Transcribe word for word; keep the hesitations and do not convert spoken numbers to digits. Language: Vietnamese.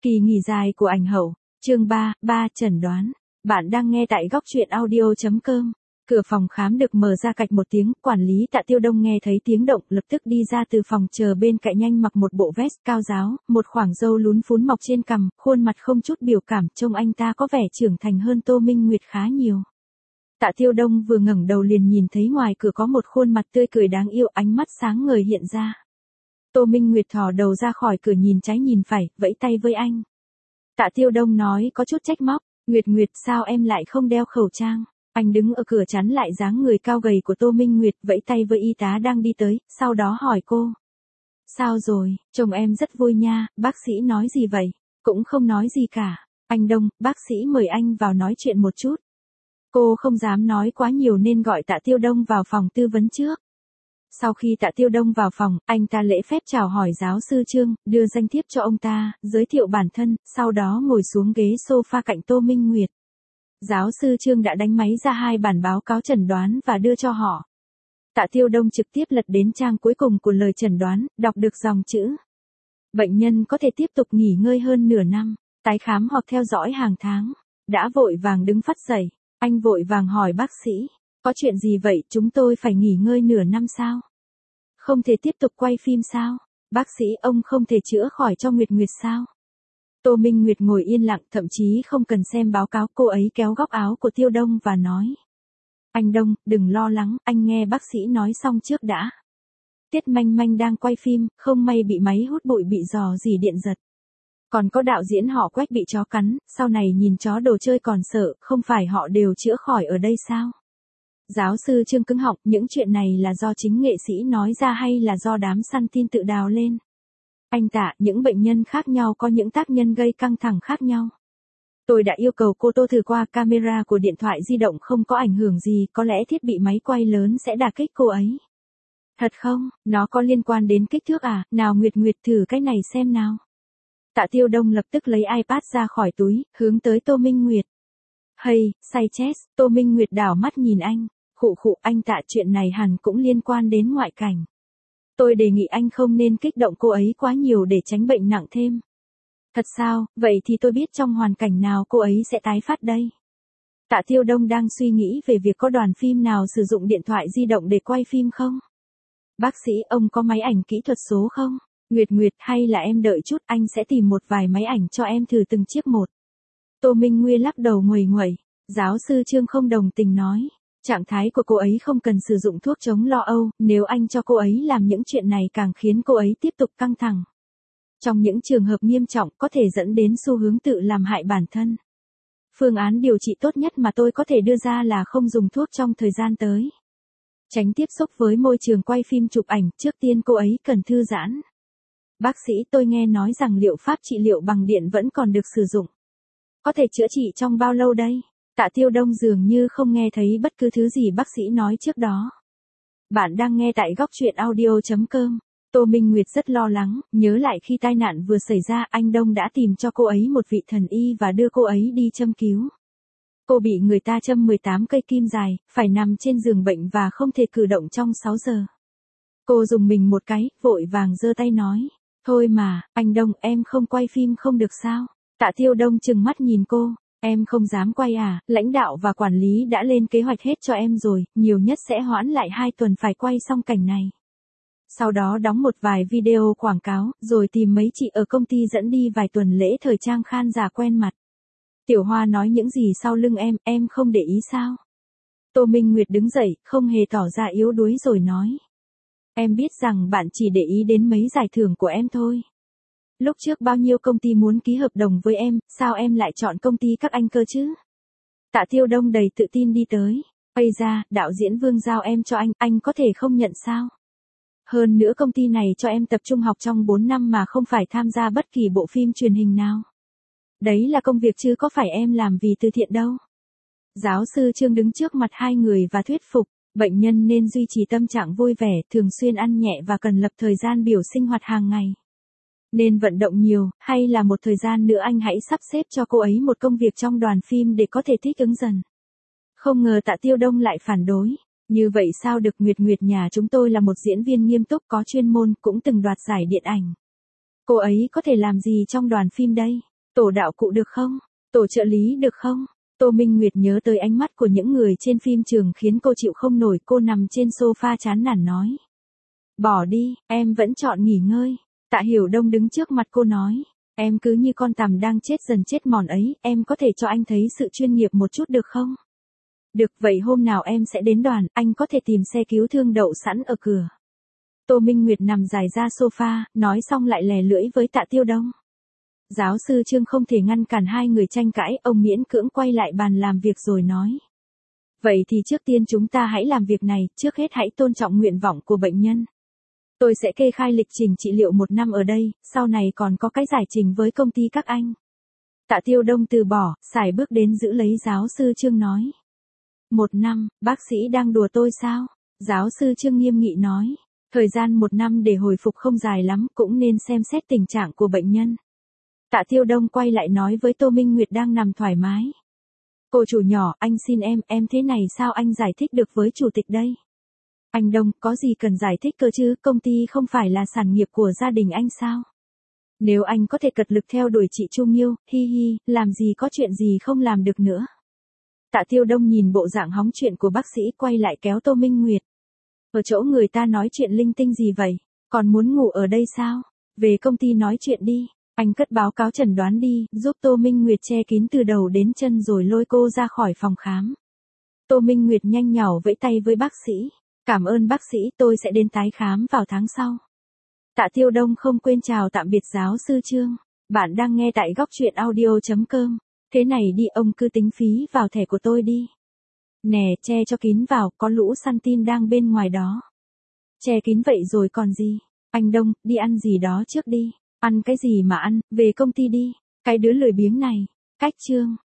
Kỳ nghỉ dài của ảnh hậu, chương ba, ba chẩn đoán. Bạn đang nghe tại góc truyện audio chấm com. Cửa phòng khám được mở ra cạch một tiếng, quản lý Tạ Tiêu Đông nghe thấy tiếng động, lập tức đi ra từ phòng chờ bên cạnh, nhanh mặc một bộ vest cao ráo, một khoảng râu lún phún mọc trên cằm, khuôn mặt không chút biểu cảm, trông anh ta có vẻ trưởng thành hơn Tô Minh Nguyệt khá nhiều. Tạ Tiêu Đông vừa ngẩng đầu liền nhìn thấy ngoài cửa có một khuôn mặt tươi cười đáng yêu, ánh mắt sáng ngời hiện ra. Tô Minh Nguyệt thò đầu ra khỏi cửa, nhìn trái nhìn phải, vẫy tay với anh. Tạ Tiêu Đông nói có chút trách móc, Nguyệt Nguyệt sao em lại không đeo khẩu trang? Anh đứng ở cửa chắn lại dáng người cao gầy của Tô Minh Nguyệt, vẫy tay với y tá đang đi tới, sau đó hỏi cô. Sao rồi, chồng em rất vui nha, bác sĩ nói gì vậy? Cũng không nói gì cả. Anh Đông, bác sĩ mời anh vào nói chuyện một chút. Cô không dám nói quá nhiều nên gọi Tạ Tiêu Đông vào phòng tư vấn trước. Sau khi Tạ Tiêu Đông vào phòng, anh ta lễ phép chào hỏi giáo sư Trương, đưa danh thiếp cho ông ta, giới thiệu bản thân, sau đó ngồi xuống ghế sofa cạnh Tô Minh Nguyệt. Giáo sư Trương đã đánh máy ra hai bản báo cáo chẩn đoán và đưa cho họ. Tạ Tiêu Đông trực tiếp lật đến trang cuối cùng của lời chẩn đoán, đọc được dòng chữ. Bệnh nhân có thể tiếp tục nghỉ ngơi hơn nửa năm, tái khám hoặc theo dõi hàng tháng. Đã vội vàng đứng phắt dậy, anh vội vàng hỏi bác sĩ. Có chuyện gì vậy, chúng tôi phải nghỉ ngơi nửa năm sao? Không thể tiếp tục quay phim sao? Bác sĩ, ông không thể chữa khỏi cho Nguyệt Nguyệt sao? Tô Minh Nguyệt ngồi yên lặng, thậm chí không cần xem báo cáo, cô ấy kéo góc áo của Tiêu Đông và nói. Anh Đông, đừng lo lắng, anh nghe bác sĩ nói xong trước đã. Tiết Manh Manh đang quay phim, không may bị máy hút bụi bị rò rỉ điện giật. Còn có đạo diễn họ Quách bị chó cắn, sau này nhìn chó đồ chơi còn sợ, không phải họ đều chữa khỏi ở đây sao? Giáo sư Trương cứng họng, những chuyện này là do chính nghệ sĩ nói ra hay là do đám săn tin tự đào lên? Anh Tạ, những bệnh nhân khác nhau có những tác nhân gây căng thẳng khác nhau. Tôi đã yêu cầu cô Tô thử qua camera của điện thoại di động, không có ảnh hưởng gì, có lẽ thiết bị máy quay lớn sẽ đả kích cô ấy. Thật không, nó có liên quan đến kích thước à, nào Nguyệt Nguyệt thử cái này xem nào. Tạ Tiêu Đông lập tức lấy iPad ra khỏi túi, hướng tới Tô Minh Nguyệt. Hay, say chết, Tô Minh Nguyệt đảo mắt nhìn anh, khụ khụ, anh Tạ, chuyện này hẳn cũng liên quan đến ngoại cảnh. Tôi đề nghị anh không nên kích động cô ấy quá nhiều để tránh bệnh nặng thêm. Thật sao, vậy thì tôi biết trong hoàn cảnh nào cô ấy sẽ tái phát đây. Tạ Tiêu Đông đang suy nghĩ về việc có đoàn phim nào sử dụng điện thoại di động để quay phim không? Bác sĩ, ông có máy ảnh kỹ thuật số không? Nguyệt Nguyệt, hay là em đợi chút, anh sẽ tìm một vài máy ảnh cho em thử từng chiếc một. Tô Minh Nguyệt lắc đầu nguầy nguẩy. Giáo sư Trương không đồng tình nói. Trạng thái của cô ấy không cần sử dụng thuốc chống lo âu, nếu anh cho cô ấy làm những chuyện này càng khiến cô ấy tiếp tục căng thẳng. Trong những trường hợp nghiêm trọng có thể dẫn đến xu hướng tự làm hại bản thân. Phương án điều trị tốt nhất mà tôi có thể đưa ra là không dùng thuốc trong thời gian tới. Tránh tiếp xúc với môi trường quay phim chụp ảnh, trước tiên cô ấy cần thư giãn. Bác sĩ, tôi nghe nói rằng liệu pháp trị liệu bằng điện vẫn còn được sử dụng. Có thể chữa trị trong bao lâu đây? Tạ Tiêu Đông dường như không nghe thấy bất cứ thứ gì bác sĩ nói trước đó. Bạn đang nghe tại góc truyện audio chấm com. Tô Minh Nguyệt rất lo lắng, nhớ lại khi tai nạn vừa xảy ra, anh Đông đã tìm cho cô ấy một vị thần y và đưa cô ấy đi châm cứu. Cô bị người ta châm mười tám cây kim dài, phải nằm trên giường bệnh và không thể cử động trong sáu giờ. Cô dùng mình một cái, vội vàng giơ tay nói. Thôi mà, anh Đông, em không quay phim không được sao? Tạ Tiêu Đông trừng mắt nhìn cô. Em không dám quay à, lãnh đạo và quản lý đã lên kế hoạch hết cho em rồi, nhiều nhất sẽ hoãn lại hai tuần phải quay xong cảnh này. Sau đó đóng một vài video quảng cáo, rồi tìm mấy chị ở công ty dẫn đi vài tuần lễ thời trang khan giả quen mặt. Tiểu Hoa nói những gì sau lưng em, em không để ý sao? Tô Minh Nguyệt đứng dậy, không hề tỏ ra yếu đuối rồi nói. Em biết rằng bạn chỉ để ý đến mấy giải thưởng của em thôi. Lúc trước bao nhiêu công ty muốn ký hợp đồng với em, sao em lại chọn công ty các anh cơ chứ? Tạ Tiêu Đông đầy tự tin đi tới. Ây ra, đạo diễn Vương giao em cho anh, anh có thể không nhận sao? Hơn nữa công ty này cho em tập trung học trong bốn năm mà không phải tham gia bất kỳ bộ phim truyền hình nào. Đấy là công việc chứ có phải em làm vì từ thiện đâu. Giáo sư Trương đứng trước mặt hai người và thuyết phục, bệnh nhân nên duy trì tâm trạng vui vẻ, thường xuyên ăn nhẹ và cần lập thời gian biểu sinh hoạt hàng ngày. Nên vận động nhiều, hay là một thời gian nữa anh hãy sắp xếp cho cô ấy một công việc trong đoàn phim để có thể thích ứng dần. Không ngờ Tạ Tiêu Đông lại phản đối. Như vậy sao được, Nguyệt Nguyệt nhà chúng tôi là một diễn viên nghiêm túc có chuyên môn, cũng từng đoạt giải điện ảnh. Cô ấy có thể làm gì trong đoàn phim đây? Tổ đạo cụ được không? Tổ trợ lý được không? Tô Minh Nguyệt nhớ tới ánh mắt của những người trên phim trường khiến cô chịu không nổi, cô nằm trên sofa chán nản nói. Bỏ đi, em vẫn chọn nghỉ ngơi. Tạ Hiểu Đông đứng trước mặt cô nói. Em cứ như con tằm đang chết dần chết mòn ấy, em có thể cho anh thấy sự chuyên nghiệp một chút được không? Được, vậy hôm nào em sẽ đến đoàn, anh có thể tìm xe cứu thương đậu sẵn ở cửa. Tô Minh Nguyệt nằm dài ra sofa, nói xong lại lè lưỡi với Tạ Tiêu Đông. Giáo sư Trương không thể ngăn cản hai người tranh cãi, ông miễn cưỡng quay lại bàn làm việc rồi nói. Vậy thì trước tiên chúng ta hãy làm việc này, trước hết hãy tôn trọng nguyện vọng của bệnh nhân. Tôi sẽ kê khai lịch trình trị liệu một năm ở đây, sau này còn có cái giải trình với công ty các anh. Tạ Tiêu Đông từ bỏ, sải bước đến giữ lấy giáo sư Trương nói. Một năm, bác sĩ đang đùa tôi sao? Giáo sư Trương nghiêm nghị nói. Thời gian một năm để hồi phục không dài lắm, cũng nên xem xét tình trạng của bệnh nhân. Tạ Tiêu Đông quay lại nói với Tô Minh Nguyệt đang nằm thoải mái. Cô chủ nhỏ, anh xin em, em thế này sao anh giải thích được với chủ tịch đây? Anh Đông, có gì cần giải thích cơ chứ, công ty không phải là sản nghiệp của gia đình anh sao? Nếu anh có thể cật lực theo đuổi chị Chu Nghiêu, hi hi, làm gì có chuyện gì không làm được nữa. Tạ Tiêu Đông nhìn bộ dạng hóng chuyện của bác sĩ quay lại kéo Tô Minh Nguyệt. Ở chỗ người ta nói chuyện linh tinh gì vậy, còn muốn ngủ ở đây sao? Về công ty nói chuyện đi, anh cất báo cáo chẩn đoán đi, giúp Tô Minh Nguyệt che kín từ đầu đến chân rồi lôi cô ra khỏi phòng khám. Tô Minh Nguyệt nhanh nhảu vẫy tay với bác sĩ. Cảm ơn bác sĩ, tôi sẽ đến tái khám vào tháng sau. Tạ Tiêu Đông không quên chào tạm biệt giáo sư Trương. Bạn đang nghe tại góc truyện audio chấm com. Thế này đi, ông cứ tính phí vào thẻ của tôi đi. Nè, che cho kín vào, có lũ săn tin đang bên ngoài đó. Che kín vậy rồi còn gì? Anh Đông, đi ăn gì đó trước đi. Ăn cái gì mà ăn, về công ty đi. Cái đứa lười biếng này. Cách Trương.